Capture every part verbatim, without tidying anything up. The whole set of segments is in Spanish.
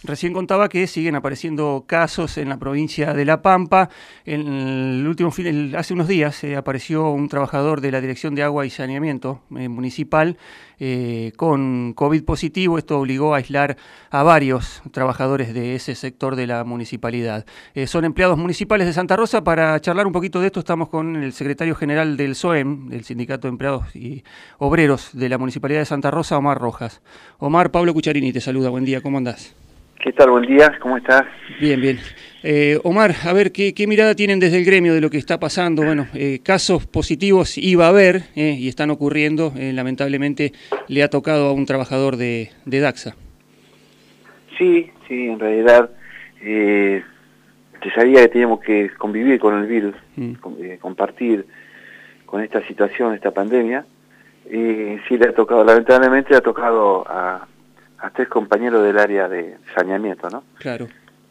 Recién contaba que siguen apareciendo casos en la provincia de La Pampa. En el último fin, el, hace unos días eh, apareció un trabajador de la Dirección de Agua y Saneamiento eh, Municipal eh, con COVID positivo. Esto obligó a aislar a varios trabajadores de ese sector de la municipalidad. Eh, son empleados municipales de Santa Rosa. Para charlar un poquito de esto estamos con el secretario general del S O E M, del Sindicato de Empleados y Obreros de la Municipalidad de Santa Rosa, Omar Rojas. Omar, Pablo Cucharini te saluda. Buen día, ¿cómo andás? ¿Qué tal? Buen día, ¿cómo estás? Bien, bien. Eh, Omar, a ver, ¿qué, ¿qué mirada tienen desde el gremio de lo que está pasando? Bueno, eh, casos positivos iba a haber eh, y están ocurriendo. Eh, lamentablemente le ha tocado a un trabajador de, de Daxa. Sí, sí, en realidad eh, se sabía que teníamos que convivir con el virus, mm. con, eh, compartir con esta situación, esta pandemia. Eh, sí le ha tocado, lamentablemente le ha tocado a... a tres compañeros del área de saneamiento, ¿no? Claro.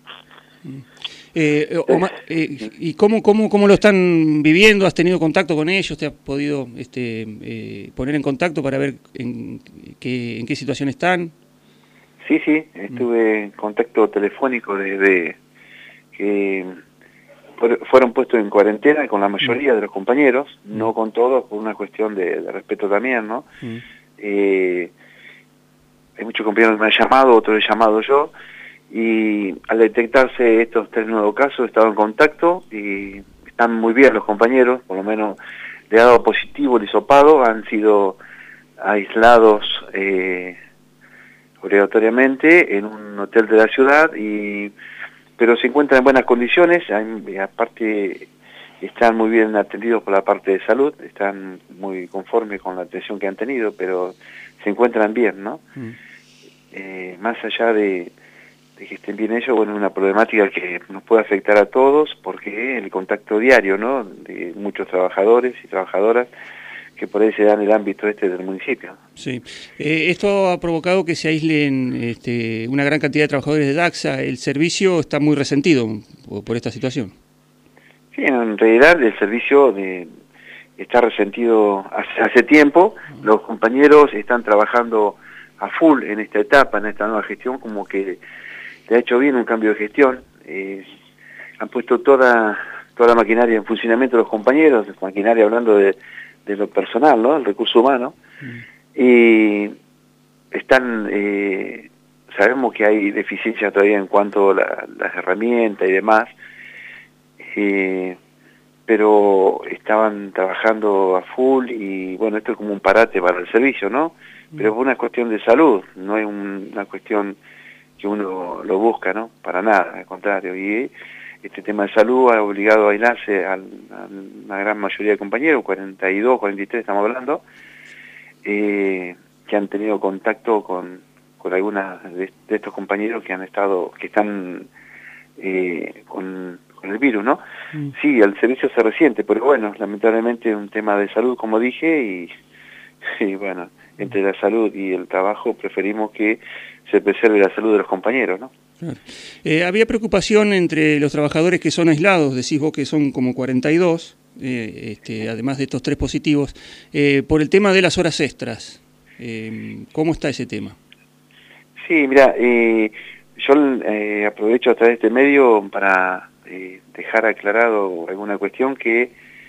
Eh, Omar, eh, ¿y cómo, cómo, cómo lo están viviendo? ¿Has tenido contacto con ellos? ¿Te has podido este, eh, poner en contacto para ver en qué, en qué situación están? Sí, sí, estuve en contacto telefónico desde que fueron puestos en cuarentena con la mayoría de los compañeros, mm. no con todos, por una cuestión de, de respeto también, ¿no? Mm. Eh, Hay muchos compañeros que me han llamado, otros he llamado yo, y al detectarse estos tres nuevos casos he estado en contacto y están muy bien los compañeros, por lo menos le ha dado positivo el hisopado, han sido aislados eh, obligatoriamente en un hotel de la ciudad, y pero se encuentran en buenas condiciones, hay, aparte están muy bien atendidos por la parte de salud, están muy conformes con la atención que han tenido, pero se encuentran bien, ¿no? Mm. Eh, más allá de, de que estén bien ellos, bueno, es una problemática que nos puede afectar a todos, porque el contacto diario, ¿no?, de muchos trabajadores y trabajadoras que por ahí se dan en el ámbito este del municipio. Sí. Eh, esto ha provocado que se aíslen este, una gran cantidad de trabajadores de Daxa. El servicio está muy resentido por, por esta situación. Sí, en realidad el servicio de, está resentido hace, hace tiempo. Los compañeros están trabajando a full en esta etapa, en esta nueva gestión, como que le ha hecho bien un cambio de gestión. Eh, han puesto toda toda la maquinaria en funcionamiento los compañeros, maquinaria hablando de, de lo personal, ¿no?, el recurso humano. Mm. Y están, eh, sabemos que hay deficiencia todavía en cuanto a la, las herramientas y demás, Eh, pero estaban trabajando a full y bueno, esto es como un parate para el servicio, ¿no? Pero es una cuestión de salud, no es un, una cuestión que uno lo busca, ¿no? Para nada, al contrario. Y este tema de salud ha obligado a aislarse a, a una gran mayoría de compañeros, cuarenta y dos, cuarenta y tres estamos hablando, eh, que han tenido contacto con, con algunas de, de estos compañeros que han estado, que están eh, con... con el virus, ¿no? Mm. Sí, el servicio se resiente, pero bueno, lamentablemente es un tema de salud, como dije, y, y bueno, entre la salud y el trabajo preferimos que se preserve la salud de los compañeros, ¿no? Claro. Eh, había preocupación entre los trabajadores que son aislados, decís vos que son como cuarenta y dos, eh, este, además de estos tres positivos, eh, por el tema de las horas extras. Eh, ¿Cómo está ese tema? Sí, mira, eh, yo eh, aprovecho a través de este medio para Eh, dejar aclarado alguna cuestión que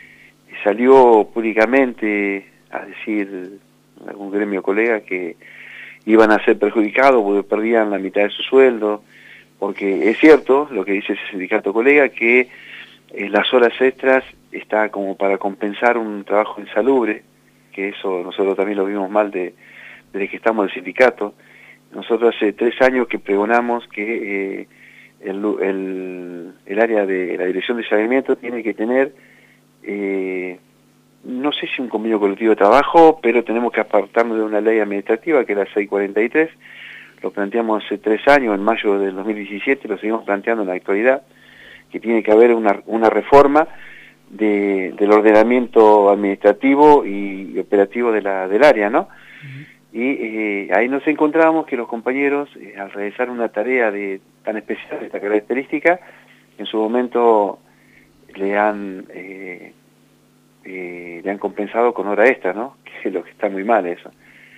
salió públicamente a decir algún gremio colega que iban a ser perjudicados porque perdían la mitad de su sueldo, porque es cierto lo que dice ese sindicato colega, que eh, las horas extras está como para compensar un trabajo insalubre, que eso nosotros también lo vimos mal de, desde que estamos en el sindicato. Nosotros hace tres años que pregonamos que eh, El, el, el área de la dirección de saneamiento tiene que tener, eh, no sé si un convenio colectivo de trabajo, pero tenemos que apartarnos de una ley administrativa que es la seiscientos cuarenta y tres, lo planteamos hace tres años, en mayo del dos mil diecisiete, lo seguimos planteando en la actualidad, que tiene que haber una, una reforma de, del ordenamiento administrativo y operativo de la, del área, ¿no? Uh-huh. Y eh, ahí nos encontramos que los compañeros, eh, al realizar una tarea de tan especial, de esta característica, en su momento le han eh, eh, le han compensado con hora extra, ¿no? Que es lo que está muy mal eso.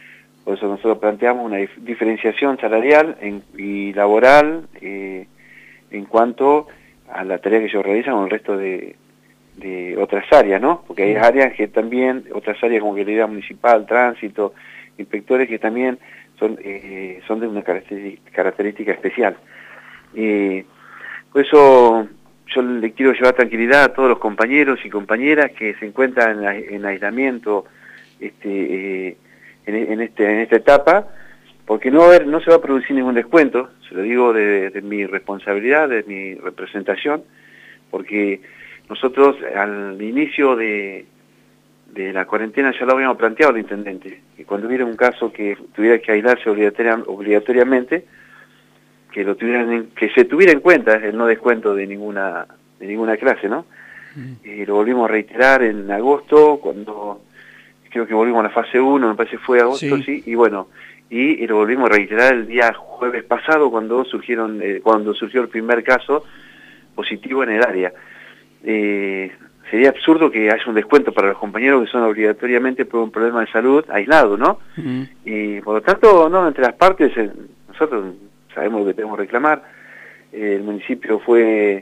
Por eso nosotros planteamos una dif diferenciación salarial en, y laboral eh, en cuanto a la tarea que ellos realizan con el resto de, de otras áreas, ¿no? Porque hay áreas que también, otras áreas como vialidad municipal, tránsito, inspectores que también son, eh, son de una característica, característica especial. Eh, por eso yo le quiero llevar tranquilidad a todos los compañeros y compañeras que se encuentran en, en aislamiento este, eh, en, en, este, en esta etapa, porque no, va a haber, no se va a producir ningún descuento, se lo digo de, de mi responsabilidad, de mi representación, porque nosotros al inicio de, de la cuarentena ya lo habíamos planteado al intendente, que cuando hubiera un caso que tuviera que aislarse obligatoria, obligatoriamente, que lo tuvieran en, que se tuviera en cuenta el no descuento de ninguna de ninguna clase, ¿no? Mm. Eh, lo volvimos a reiterar en agosto, cuando creo que volvimos a la fase uno, me parece fue agosto, sí, sí y bueno, y, y lo volvimos a reiterar el día jueves pasado cuando surgieron eh, cuando surgió el primer caso positivo en el área. Eh, sería absurdo que haya un descuento para los compañeros que son obligatoriamente por un problema de salud aislado, ¿no? Mm. Y por lo tanto, no, entre las partes, eh, nosotros sabemos lo que tenemos que reclamar, eh, el municipio fue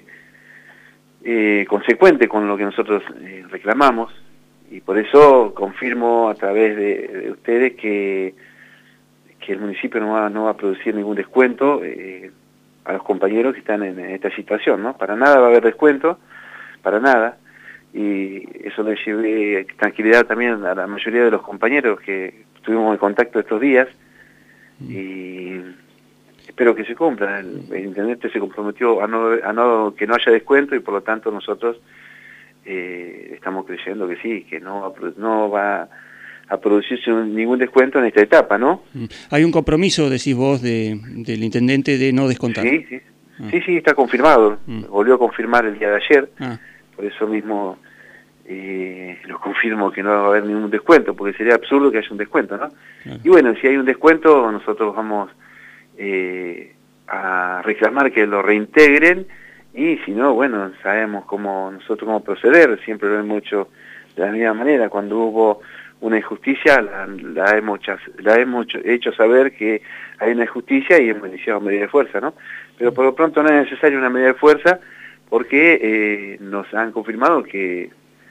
eh, consecuente con lo que nosotros eh, reclamamos, y por eso confirmo a través de, de ustedes que, que el municipio no va, no va a producir ningún descuento eh, a los compañeros que están en, en esta situación, ¿no? Para nada va a haber descuento, para nada, y eso le llevé tranquilidad también a la mayoría de los compañeros que estuvimos en contacto estos días, y espero que se cumpla. El, el intendente se comprometió a no, a no que no haya descuento, y por lo tanto nosotros eh, estamos creyendo que sí, que no va, no va a producirse ningún descuento en esta etapa, ¿no? Hay un compromiso, decís vos, de, del intendente de no descontar. Sí, sí, ah. sí, sí, está confirmado. Mm. Volvió a confirmar el día de ayer, ah. por eso mismo eh, lo confirmo que no va a haber ningún descuento, porque sería absurdo que haya un descuento, ¿no? Claro. Y bueno, si hay un descuento, nosotros vamos Eh, a reclamar que lo reintegren, y si no, bueno, sabemos cómo nosotros cómo proceder, siempre lo hemos hecho de la misma manera. Cuando hubo una injusticia la, la hemos, la hemos hecho saber que hay una injusticia y hemos iniciado medida de fuerza, ¿no? Pero por lo pronto no es necesaria una medida de fuerza, porque eh, nos han confirmado que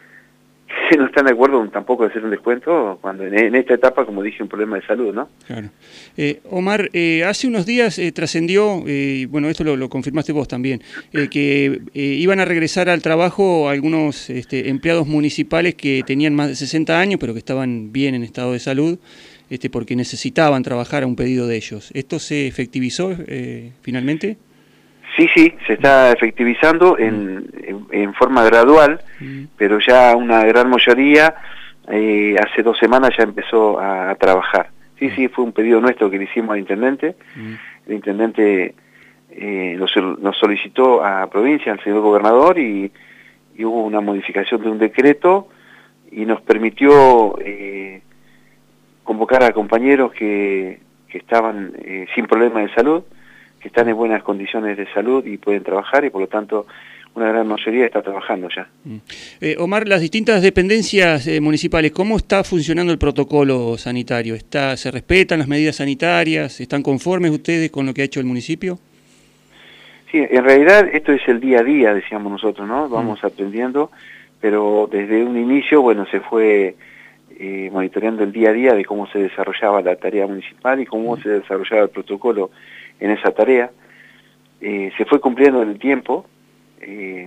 que no están de acuerdo tampoco de hacer un descuento cuando en, en esta etapa, como dije, un problema de salud, ¿no? Claro. Eh, Omar, eh, hace unos días eh, trascendió, eh, bueno, esto lo, lo confirmaste vos también, eh, que eh, iban a regresar al trabajo algunos este, empleados municipales que tenían más de sesenta años, pero que estaban bien en estado de salud, este, porque necesitaban trabajar a un pedido de ellos. ¿Esto se efectivizó eh, finalmente? Sí, sí, se está efectivizando en, en, en forma gradual, mm. pero ya una gran mayoría eh, hace dos semanas ya empezó a, a trabajar. Sí, mm. sí, fue un pedido nuestro que le hicimos al intendente. Mm. El intendente eh, nos, nos solicitó a provincia, al señor gobernador, y, y hubo una modificación de un decreto y nos permitió eh, convocar a compañeros que, que estaban eh, sin problemas de salud, que están en buenas condiciones de salud y pueden trabajar, y por lo tanto una gran mayoría está trabajando ya. Eh, Omar, las distintas dependencias eh, municipales, ¿cómo está funcionando el protocolo sanitario? ¿Está, ¿Se respetan las medidas sanitarias? ¿Están conformes ustedes con lo que ha hecho el municipio? Sí, en realidad esto es el día a día, decíamos nosotros, ¿no? Vamos mm. aprendiendo, pero desde un inicio, bueno, se fue eh, monitoreando el día a día de cómo se desarrollaba la tarea municipal y cómo mm. se desarrollaba el protocolo en esa tarea. Eh, se fue cumpliendo en el tiempo, eh,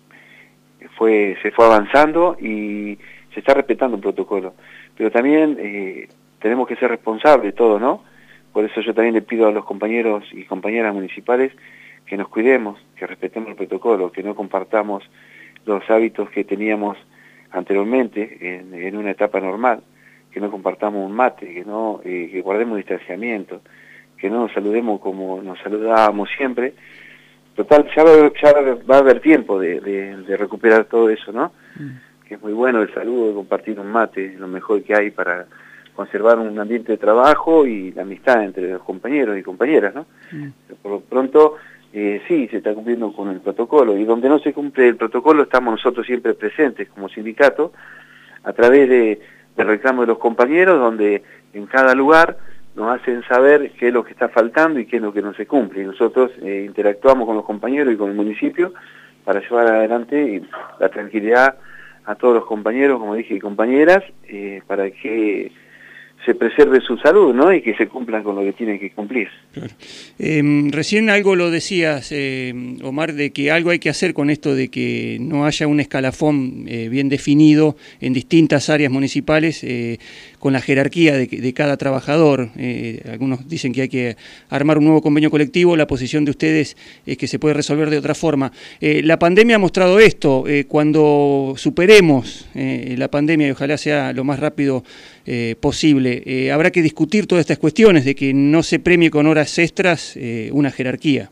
fue, se fue avanzando y se está respetando el protocolo. Pero también eh, tenemos que ser responsables todos, ¿no? Por eso yo también le pido a los compañeros y compañeras municipales que nos cuidemos, que respetemos el protocolo, que no compartamos los hábitos que teníamos anteriormente en, en una etapa normal, que no compartamos un mate, que no eh, que guardemos distanciamiento, que no nos saludemos como nos saludábamos siempre. Total, ya va, ya va a haber tiempo de, de, de recuperar todo eso, ¿no? Mm. Que es muy bueno el saludo, de compartir un mate, lo mejor que hay para conservar un ambiente de trabajo y la amistad entre los compañeros y compañeras, ¿no? Mm. Por lo pronto, eh, sí, se está cumpliendo con el protocolo, y donde no se cumple el protocolo estamos nosotros siempre presentes como sindicato, a través de, de reclamo de los compañeros, donde en cada lugar nos hacen saber qué es lo que está faltando y qué es lo que no se cumple. Y nosotros eh, interactuamos con los compañeros y con el municipio para llevar adelante la tranquilidad a todos los compañeros, como dije, y compañeras, eh, para que se preserve su salud, ¿no? Y que se cumplan con lo que tienen que cumplir. Claro. Eh, recién algo lo decías, eh, Omar, de que algo hay que hacer con esto de que no haya un escalafón eh, bien definido en distintas áreas municipales eh, con la jerarquía de, de cada trabajador. Eh, algunos dicen que hay que armar un nuevo convenio colectivo, la posición de ustedes es que se puede resolver de otra forma. Eh, la pandemia ha mostrado esto, eh, cuando superemos eh, la pandemia, y ojalá sea lo más rápido eh, posible, Eh, habrá que discutir todas estas cuestiones de que no se premie con horas extras eh, una jerarquía.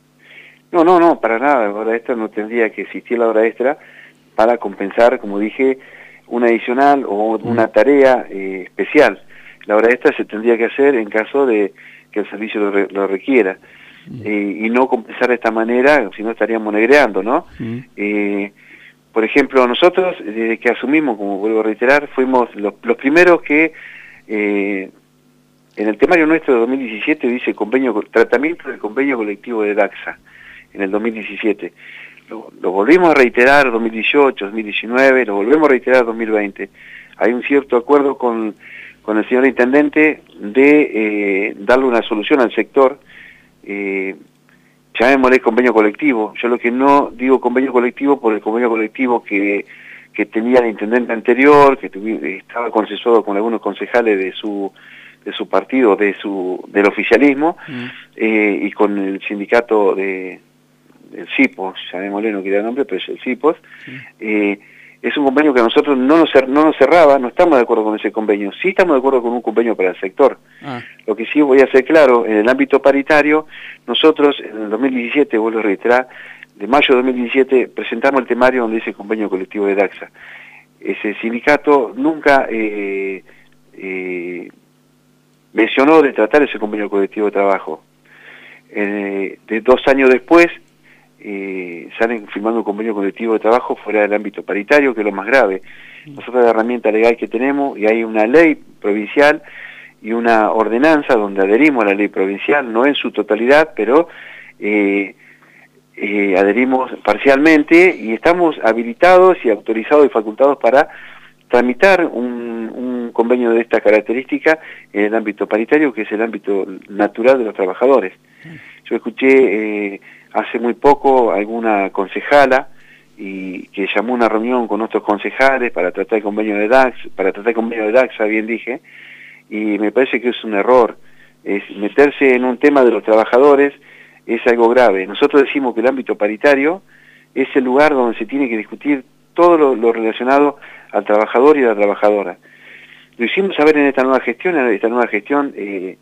No, no, no, para nada. La hora extra no tendría que existir la hora extra para compensar, como dije, una adicional o una mm. tarea eh, especial. La hora extra se tendría que hacer en caso de que el servicio lo, re, lo requiera mm. eh, y no compensar de esta manera, si no estaríamos negreando, ¿no? Mm. Eh, por ejemplo, nosotros, desde que asumimos, como vuelvo a reiterar, fuimos los, los primeros que Eh, en el temario nuestro de dos mil diecisiete dice convenio tratamiento del convenio colectivo de DACSA en el dos mil diecisiete. Lo, lo volvimos a reiterar dos mil dieciocho, dos mil diecinueve, lo volvemos a reiterar dos mil veinte. Hay un cierto acuerdo con, con el señor intendente de eh, darle una solución al sector. Eh, llamémosle convenio colectivo. Yo lo que no digo convenio colectivo por el convenio colectivo que que tenía el intendente anterior, que tuvi, estaba consensuado con algunos concejales de su de su partido, de su del oficialismo, mm. eh, y con el sindicato de del CIPOS, llamémosle, no quiero el nombre, pero es el CIPOS, mm. eh, es un convenio que a nosotros no nos, no nos cerraba, no estamos de acuerdo con ese convenio, sí estamos de acuerdo con un convenio para el sector. Ah. Lo que sí voy a hacer claro, en el ámbito paritario, nosotros en el dos mil diecisiete, vuelvo a reiterar, de mayo de dos mil diecisiete presentamos el temario donde dice convenio colectivo de DACSA. Ese sindicato nunca eh, eh, mencionó de tratar ese convenio colectivo de trabajo. Eh, de dos años después eh, salen firmando un convenio colectivo de trabajo fuera del ámbito paritario, que es lo más grave. Nosotros la herramienta legal que tenemos, y hay una ley provincial y una ordenanza donde adherimos a la ley provincial, no en su totalidad, pero eh, Eh, adherimos parcialmente y estamos habilitados y autorizados y facultados para tramitar un, un convenio de esta característica en el ámbito paritario, que es el ámbito natural de los trabajadores. Yo escuché eh, hace muy poco alguna concejala y que llamó a una reunión con otros concejales para tratar el convenio de DACSA, para tratar el convenio de DACSA, bien dije, y me parece que es un error, es meterse en un tema de los trabajadores. Es algo grave. Nosotros decimos que el ámbito paritario es el lugar donde se tiene que discutir todo lo, lo relacionado al trabajador y a la trabajadora. Lo hicimos saber en esta nueva gestión, en esta nueva gestión eh,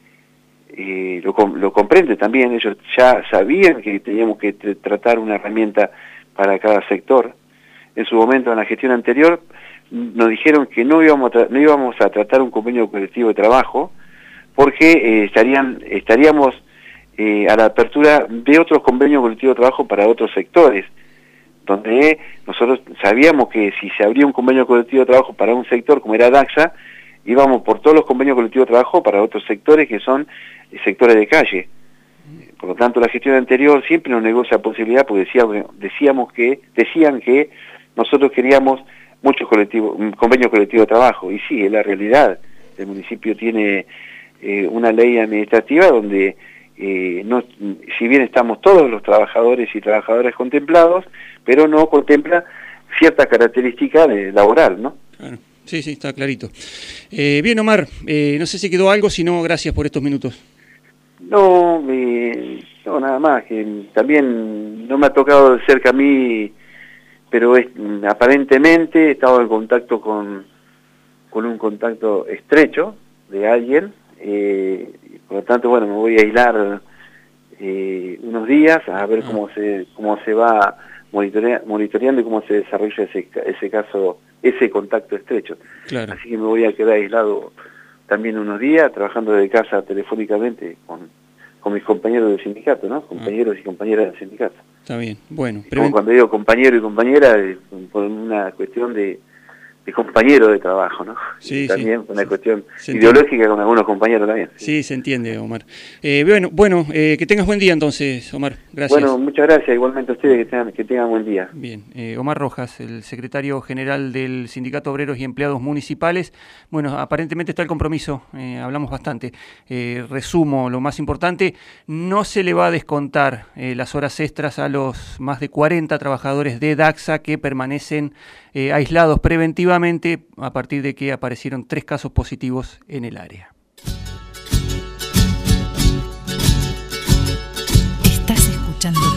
eh, lo, lo comprende también, ellos ya sabían que teníamos que tratar una herramienta para cada sector. En su momento, en la gestión anterior, nos dijeron que no íbamos a, no íbamos a tratar un convenio colectivo de trabajo, porque eh, estarían, estaríamos Eh, a la apertura de otros convenios colectivos de trabajo para otros sectores, donde nosotros sabíamos que si se abría un convenio colectivo de trabajo para un sector como era DACSA, íbamos por todos los convenios colectivos de trabajo para otros sectores que son sectores de calle. Por lo tanto, la gestión anterior siempre nos negó esa posibilidad porque decíamos, decíamos que, decían que nosotros queríamos muchos colectivos, convenios colectivos de trabajo, y sí, es la realidad. El municipio tiene eh, una ley administrativa donde Eh, no, si bien estamos todos los trabajadores y trabajadoras contemplados, pero no contempla cierta característica de laboral, ¿no? Claro. Sí, sí, está clarito. Eh, bien, Omar, eh, no sé si quedó algo, si no, gracias por estos minutos. No, eh, no, nada más, que también no me ha tocado de cerca a mí, pero es, aparentemente he estado en contacto con, con un contacto estrecho de alguien, eh, por lo tanto, bueno, me voy a aislar eh, unos días a ver cómo se cómo se va monitorea, monitoreando y cómo se desarrolla ese ese caso, ese contacto estrecho. Claro. Así que me voy a quedar aislado también unos días, trabajando desde casa telefónicamente con, con mis compañeros del sindicato, ¿no? Compañeros ah. y compañeras del sindicato. Está bien, bueno. Como cuando digo compañero y compañera, es por una cuestión de, de compañeros de trabajo, ¿no? Sí, y también sí, una sí, cuestión se ideológica entiende. con algunos compañeros también. Sí, sí se entiende, Omar. Eh, bueno, bueno eh, que tengas buen día entonces, Omar. Gracias. Bueno, muchas gracias, igualmente a ustedes, que tengan, que tengan buen día. Bien, eh, Omar Rojas, el secretario general del Sindicato Obreros y Empleados Municipales. Bueno, aparentemente está el compromiso, eh, hablamos bastante. Eh, resumo lo más importante, no se le va a descontar eh, las horas extras a los más de cuarenta trabajadores de Daxa que permanecen eh, aislados preventivamente a partir de que aparecieron tres casos positivos en el área. Estás escuchando